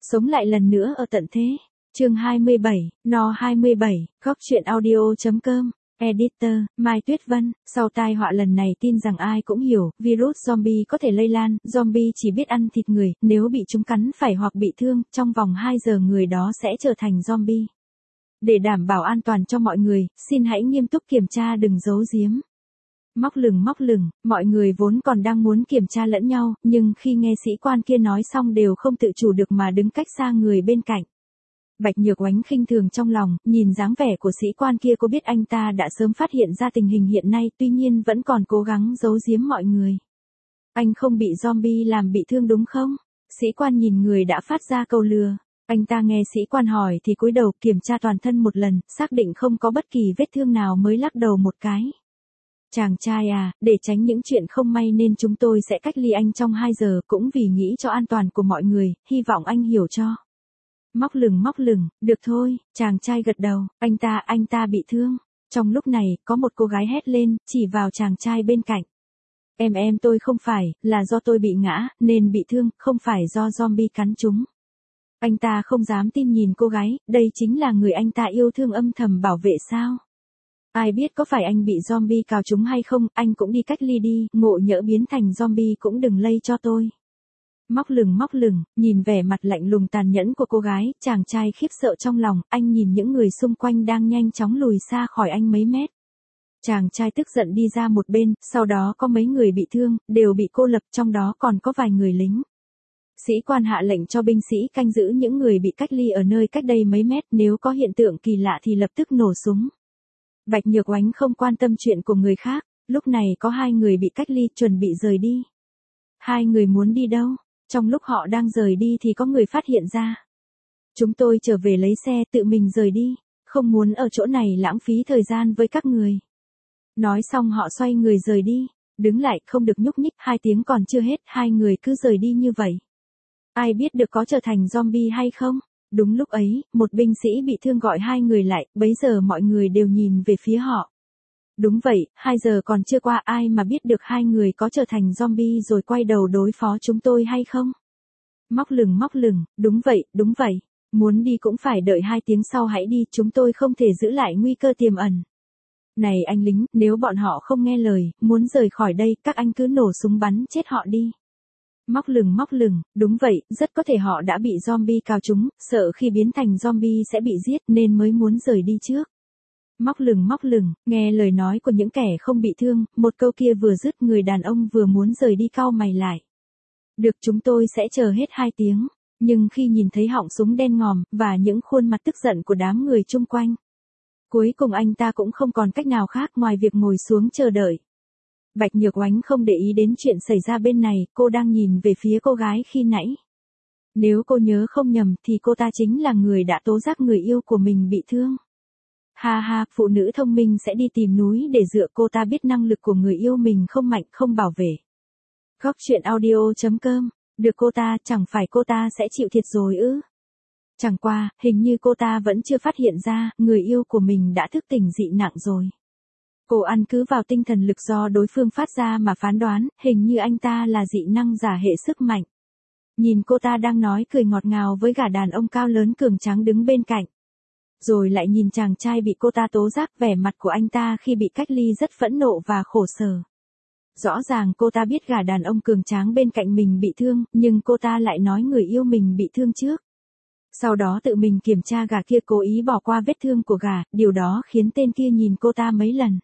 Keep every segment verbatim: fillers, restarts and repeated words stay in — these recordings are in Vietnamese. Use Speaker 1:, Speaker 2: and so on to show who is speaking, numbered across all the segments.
Speaker 1: Sống lại lần nữa ở tận thế. Chương hai mươi bảy, No hai mươi bảy, góc truyện audio.com. Editor, Mai Tuyết Vân. Sau tai họa lần này tin rằng ai cũng hiểu, virus zombie có thể lây lan, zombie chỉ biết ăn thịt người, nếu bị chúng cắn phải hoặc bị thương, trong vòng hai giờ người đó sẽ trở thành zombie. Để đảm bảo an toàn cho mọi người, xin hãy nghiêm túc kiểm tra, đừng giấu giếm. Móc lửng móc lửng, mọi người vốn còn đang muốn kiểm tra lẫn nhau, nhưng khi nghe sĩ quan kia nói xong đều không tự chủ được mà đứng cách xa người bên cạnh. Bạch Nhược Oánh khinh thường trong lòng, nhìn dáng vẻ của sĩ quan kia cô biết anh ta đã sớm phát hiện ra tình hình hiện nay, tuy nhiên vẫn còn cố gắng giấu giếm mọi người. Anh không bị zombie làm bị thương đúng không? Sĩ quan nhìn người đã phát ra câu lừa. Anh ta nghe sĩ quan hỏi thì cúi đầu kiểm tra toàn thân một lần, xác định không có bất kỳ vết thương nào mới lắc đầu một cái. Chàng trai à, để tránh những chuyện không may nên chúng tôi sẽ cách ly anh trong hai giờ, cũng vì nghĩ cho an toàn của mọi người, hy vọng anh hiểu cho. Móc lửng móc lửng, được thôi, chàng trai gật đầu, anh ta, anh ta bị thương. Trong lúc này, có một cô gái hét lên, chỉ vào chàng trai bên cạnh. Em em tôi không phải, là do tôi bị ngã, nên bị thương, không phải do zombie cắn chúng. Anh ta không dám tin nhìn cô gái, đây chính là người anh ta yêu thương âm thầm bảo vệ sao? Ai biết có phải anh bị zombie cào trúng hay không, anh cũng đi cách ly đi, ngộ nhỡ biến thành zombie cũng đừng lây cho tôi. Móc lửng móc lửng, nhìn vẻ mặt lạnh lùng tàn nhẫn của cô gái, chàng trai khiếp sợ trong lòng, anh nhìn những người xung quanh đang nhanh chóng lùi xa khỏi anh mấy mét. Chàng trai tức giận đi ra một bên, sau đó có mấy người bị thương, đều bị cô lập, trong đó còn có vài người lính. Sĩ quan hạ lệnh cho binh sĩ canh giữ những người bị cách ly ở nơi cách đây mấy mét, nếu có hiện tượng kỳ lạ thì lập tức nổ súng. Bạch Nhược Oánh không quan tâm chuyện của người khác, lúc này có hai người bị cách ly chuẩn bị rời đi. Hai người muốn đi đâu? Trong lúc họ đang rời đi thì có người phát hiện ra. Chúng tôi trở về lấy xe tự mình rời đi, không muốn ở chỗ này lãng phí thời gian với các người. Nói xong họ xoay người rời đi, đứng lại không được nhúc nhích, hai tiếng còn chưa hết, hai người cứ rời đi như vậy. Ai biết được có trở thành zombie hay không? Đúng lúc ấy, một binh sĩ bị thương gọi hai người lại, bấy giờ mọi người đều nhìn về phía họ. Đúng vậy, hai giờ còn chưa qua, ai mà biết được hai người có trở thành zombie rồi quay đầu đối phó chúng tôi hay không? Móc lửng móc lửng, đúng vậy, đúng vậy. Muốn đi cũng phải đợi hai tiếng sau hãy đi, chúng tôi không thể giữ lại nguy cơ tiềm ẩn. Này anh lính, nếu bọn họ không nghe lời, muốn rời khỏi đây, các anh cứ nổ súng bắn chết họ đi. Móc lửng móc lửng, đúng vậy, rất có thể họ đã bị zombie cào trúng, sợ khi biến thành zombie sẽ bị giết nên mới muốn rời đi trước. Móc lửng móc lửng, nghe lời nói của những kẻ không bị thương, một câu kia vừa dứt người đàn ông vừa muốn rời đi cau mày lại. Được, chúng tôi sẽ chờ hết hai tiếng, nhưng khi nhìn thấy họng súng đen ngòm, và những khuôn mặt tức giận của đám người chung quanh. Cuối cùng anh ta cũng không còn cách nào khác ngoài việc ngồi xuống chờ đợi. Bạch Nhược Oánh không để ý đến chuyện xảy ra bên này, cô đang nhìn về phía cô gái khi nãy. Nếu cô nhớ không nhầm thì cô ta chính là người đã tố giác người yêu của mình bị thương. Ha ha, phụ nữ thông minh sẽ đi tìm núi để dựa, cô ta biết năng lực của người yêu mình không mạnh, không bảo vệ. Góc truyện audio.com, được cô ta, chẳng phải cô ta sẽ chịu thiệt rồi ư? Chẳng qua, hình như cô ta vẫn chưa phát hiện ra, người yêu của mình đã thức tỉnh dị nặng rồi. Cô ăn cứ vào tinh thần lực do đối phương phát ra mà phán đoán, hình như anh ta là dị năng giả hệ sức mạnh. Nhìn cô ta đang nói cười ngọt ngào với gã đàn ông cao lớn cường tráng đứng bên cạnh. Rồi lại nhìn chàng trai bị cô ta tố giác, vẻ mặt của anh ta khi bị cách ly rất phẫn nộ và khổ sở. Rõ ràng cô ta biết gã đàn ông cường tráng bên cạnh mình bị thương, nhưng cô ta lại nói người yêu mình bị thương trước. Sau đó tự mình kiểm tra gã kia cố ý bỏ qua vết thương của gã, điều đó khiến tên kia nhìn cô ta mấy lần.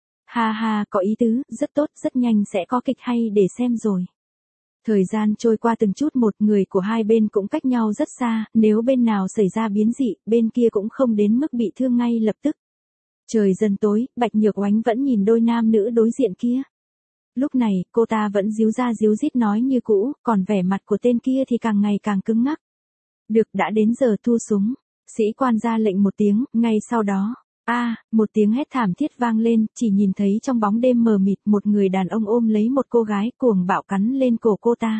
Speaker 1: Ha ha, có ý tứ, rất tốt, rất nhanh sẽ có kịch hay để xem rồi. Thời gian trôi qua từng chút một, người của hai bên cũng cách nhau rất xa, nếu bên nào xảy ra biến dị, bên kia cũng không đến mức bị thương ngay lập tức. Trời dần tối, Bạch Nhược Oánh vẫn nhìn đôi nam nữ đối diện kia. Lúc này, cô ta vẫn díu ra díu dít nói như cũ, còn vẻ mặt của tên kia thì càng ngày càng cứng ngắc. Được, đã đến giờ thu súng. Sĩ quan ra lệnh một tiếng, ngay sau đó. A, à, một tiếng hét thảm thiết vang lên, chỉ nhìn thấy trong bóng đêm mờ mịt một người đàn ông ôm lấy một cô gái cuồng bạo cắn lên cổ cô ta.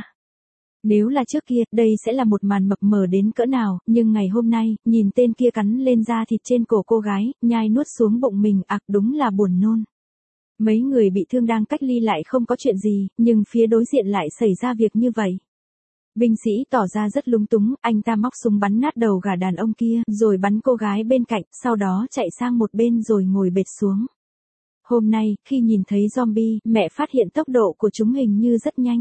Speaker 1: Nếu là trước kia, đây sẽ là một màn mập mờ đến cỡ nào, nhưng ngày hôm nay, nhìn tên kia cắn lên da thịt trên cổ cô gái, nhai nuốt xuống bụng mình, ặc đúng là buồn nôn. Mấy người bị thương đang cách ly lại không có chuyện gì, nhưng phía đối diện lại xảy ra việc như vậy. Binh sĩ tỏ ra rất lúng túng, anh ta móc súng bắn nát đầu gã đàn ông kia, rồi bắn cô gái bên cạnh, sau đó chạy sang một bên rồi ngồi bệt xuống. Hôm nay, khi nhìn thấy zombie, mẹ phát hiện tốc độ của chúng hình như rất nhanh.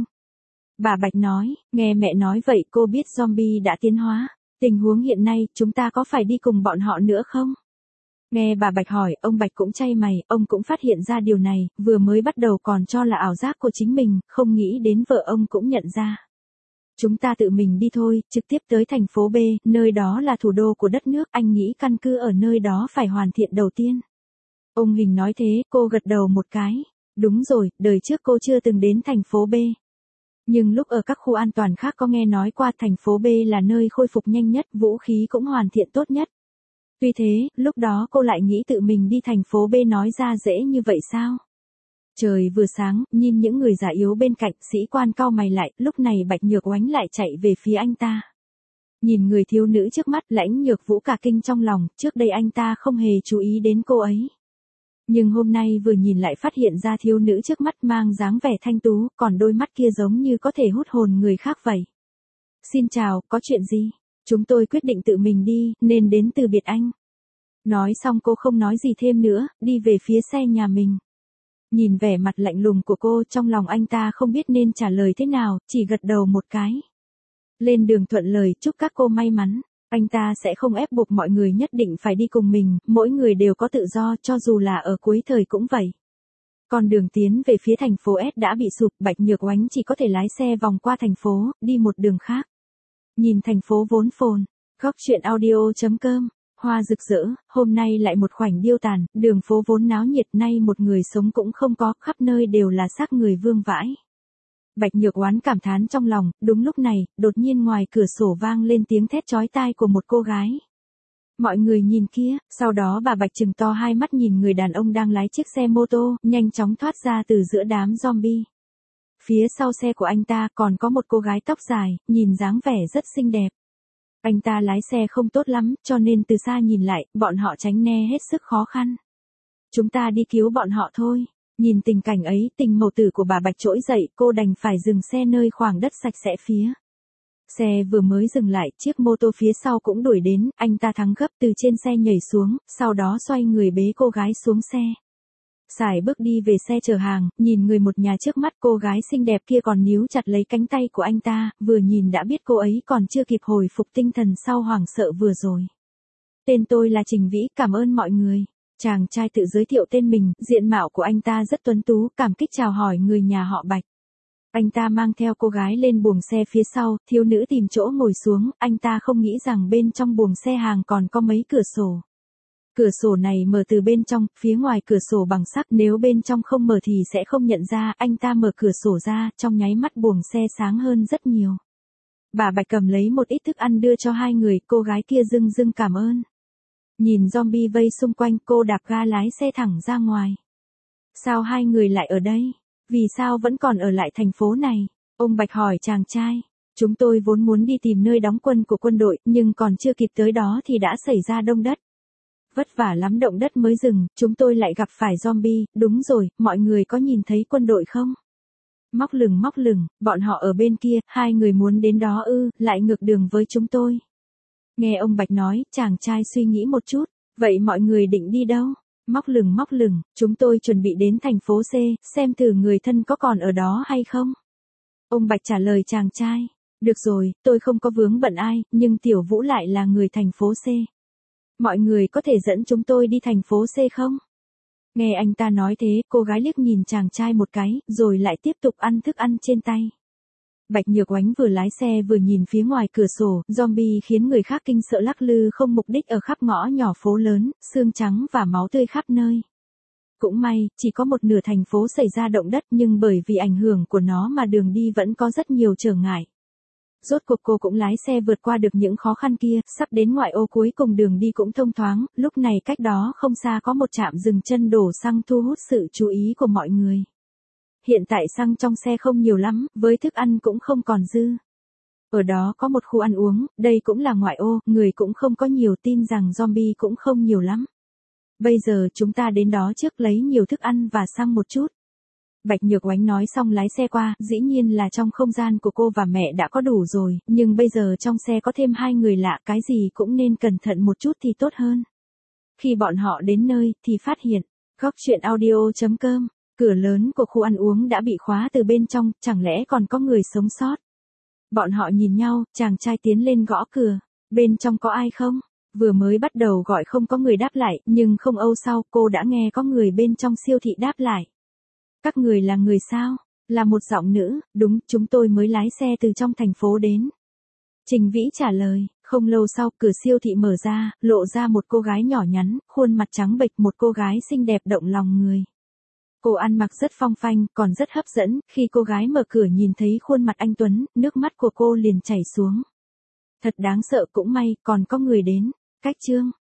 Speaker 1: Bà Bạch nói, nghe mẹ nói vậy cô biết zombie đã tiến hóa. Tình huống hiện nay, chúng ta có phải đi cùng bọn họ nữa không? Nghe bà Bạch hỏi, ông Bạch cũng chay mày, ông cũng phát hiện ra điều này, vừa mới bắt đầu còn cho là ảo giác của chính mình, không nghĩ đến vợ ông cũng nhận ra. Chúng ta tự mình đi thôi, trực tiếp tới thành phố B, nơi đó là thủ đô của đất nước, anh nghĩ căn cứ ở nơi đó phải hoàn thiện đầu tiên. Ông Hình nói thế, cô gật đầu một cái. Đúng rồi, đời trước cô chưa từng đến thành phố B. Nhưng lúc ở các khu an toàn khác có nghe nói qua thành phố B là nơi khôi phục nhanh nhất, vũ khí cũng hoàn thiện tốt nhất. Tuy thế, lúc đó cô lại nghĩ tự mình đi thành phố B nói ra dễ như vậy sao? Trời vừa sáng, nhìn những người già yếu bên cạnh, sĩ quan cau mày lại, lúc này Bạch Nhược Oánh lại chạy về phía anh ta. Nhìn người thiếu nữ trước mắt, Lãnh Nhược Vũ cả kinh trong lòng, trước đây anh ta không hề chú ý đến cô ấy. Nhưng hôm nay vừa nhìn lại phát hiện ra thiếu nữ trước mắt mang dáng vẻ thanh tú, còn đôi mắt kia giống như có thể hút hồn người khác vậy. Xin chào, có chuyện gì? Chúng tôi quyết định tự mình đi, nên đến từ biệt anh. Nói xong cô không nói gì thêm nữa, đi về phía xe nhà mình. Nhìn vẻ mặt lạnh lùng của cô, trong lòng anh ta không biết nên trả lời thế nào, chỉ gật đầu một cái. Lên đường thuận lời, chúc các cô may mắn. Anh ta sẽ không ép buộc mọi người nhất định phải đi cùng mình, mỗi người đều có tự do, cho dù là ở cuối thời cũng vậy. Còn đường tiến về phía thành phố S đã bị sụp, Bạch Nhược Oánh chỉ có thể lái xe vòng qua thành phố, đi một đường khác. Nhìn thành phố vốn phồn, góc truyện audio chấm com, hoa rực rỡ, hôm nay lại một khoảnh điêu tàn, đường phố vốn náo nhiệt nay một người sống cũng không có, khắp nơi đều là xác người vương vãi. Bạch Nhược Oán cảm thán trong lòng, đúng lúc này, đột nhiên ngoài cửa sổ vang lên tiếng thét chói tai của một cô gái. Mọi người nhìn kia, sau đó bà Bạch trừng to hai mắt nhìn người đàn ông đang lái chiếc xe mô tô, nhanh chóng thoát ra từ giữa đám zombie. Phía sau xe của anh ta còn có một cô gái tóc dài, nhìn dáng vẻ rất xinh đẹp. Anh ta lái xe không tốt lắm, cho nên từ xa nhìn lại, bọn họ tránh né hết sức khó khăn. Chúng ta đi cứu bọn họ thôi. Nhìn tình cảnh ấy, tình mẫu tử của bà Bạch trỗi dậy, cô đành phải dừng xe nơi khoảng đất sạch sẽ phía. Xe vừa mới dừng lại, chiếc mô tô phía sau cũng đuổi đến, anh ta thắng gấp từ trên xe nhảy xuống, sau đó xoay người bế cô gái xuống xe. Sải bước đi về xe chở hàng, nhìn người một nhà trước mắt, cô gái xinh đẹp kia còn níu chặt lấy cánh tay của anh ta, vừa nhìn đã biết cô ấy còn chưa kịp hồi phục tinh thần sau hoảng sợ vừa rồi. Tên tôi là Trình Vĩ, cảm ơn mọi người. Chàng trai tự giới thiệu tên mình, diện mạo của anh ta rất tuấn tú, cảm kích chào hỏi người nhà họ Bạch. Anh ta mang theo cô gái lên buồng xe phía sau, thiếu nữ tìm chỗ ngồi xuống, anh ta không nghĩ rằng bên trong buồng xe hàng còn có mấy cửa sổ. Cửa sổ này mở từ bên trong, phía ngoài cửa sổ bằng sắt, nếu bên trong không mở thì sẽ không nhận ra, anh ta mở cửa sổ ra, trong nháy mắt buồng xe sáng hơn rất nhiều. Bà Bạch cầm lấy một ít thức ăn đưa cho hai người, cô gái kia dưng dưng cảm ơn. Nhìn zombie vây xung quanh, cô đạp ga lái xe thẳng ra ngoài. Sao hai người lại ở đây? Vì sao vẫn còn ở lại thành phố này? Ông Bạch hỏi chàng trai. Chúng tôi vốn muốn đi tìm nơi đóng quân của quân đội, nhưng còn chưa kịp tới đó thì đã xảy ra động đất. Vất vả lắm động đất mới dừng, chúng tôi lại gặp phải zombie, đúng rồi, mọi người có nhìn thấy quân đội không? Móc lửng móc lửng, bọn họ ở bên kia, hai người muốn đến đó ư, lại ngược đường với chúng tôi. Nghe ông Bạch nói, chàng trai suy nghĩ một chút, vậy mọi người định đi đâu? Móc lửng móc lửng, chúng tôi chuẩn bị đến thành phố C, xem thử người thân có còn ở đó hay không. Ông Bạch trả lời chàng trai, được rồi, tôi không có vướng bận ai, nhưng Tiểu Vũ lại là người thành phố C. Mọi người có thể dẫn chúng tôi đi thành phố C không? Nghe anh ta nói thế, cô gái liếc nhìn chàng trai một cái, rồi lại tiếp tục ăn thức ăn trên tay. Bạch Nhược Oánh vừa lái xe vừa nhìn phía ngoài cửa sổ, zombie khiến người khác kinh sợ lắc lư không mục đích ở khắp ngõ nhỏ phố lớn, xương trắng và máu tươi khắp nơi. Cũng may, chỉ có một nửa thành phố xảy ra động đất nhưng bởi vì ảnh hưởng của nó mà đường đi vẫn có rất nhiều trở ngại. Rốt cuộc cô cũng lái xe vượt qua được những khó khăn kia, sắp đến ngoại ô cuối cùng đường đi cũng thông thoáng, lúc này cách đó không xa có một trạm dừng chân đổ xăng thu hút sự chú ý của mọi người. Hiện tại xăng trong xe không nhiều lắm, với thức ăn cũng không còn dư. Ở đó có một khu ăn uống, đây cũng là ngoại ô, người cũng không có nhiều, tin rằng zombie cũng không nhiều lắm. Bây giờ chúng ta đến đó trước lấy nhiều thức ăn và xăng một chút. Bạch Nhược Oánh nói xong lái xe qua, dĩ nhiên là trong không gian của cô và mẹ đã có đủ rồi, nhưng bây giờ trong xe có thêm hai người lạ, cái gì cũng nên cẩn thận một chút thì tốt hơn. Khi bọn họ đến nơi, thì phát hiện, góc chuyện audio chấm com, cửa lớn của khu ăn uống đã bị khóa từ bên trong, chẳng lẽ còn có người sống sót. Bọn họ nhìn nhau, chàng trai tiến lên gõ cửa, bên trong có ai không? Vừa mới bắt đầu gọi không có người đáp lại, nhưng không âu sau cô đã nghe có người bên trong siêu thị đáp lại. Các người là người sao? Là một giọng nữ, đúng, chúng tôi mới lái xe từ trong thành phố đến. Trình Vĩ trả lời, không lâu sau cửa siêu thị mở ra, lộ ra một cô gái nhỏ nhắn, khuôn mặt trắng bệch, một cô gái xinh đẹp động lòng người. Cô ăn mặc rất phong phanh, còn rất hấp dẫn, khi cô gái mở cửa nhìn thấy khuôn mặt anh Tuấn, nước mắt của cô liền chảy xuống. Thật đáng sợ, cũng may, còn có người đến. Cách chương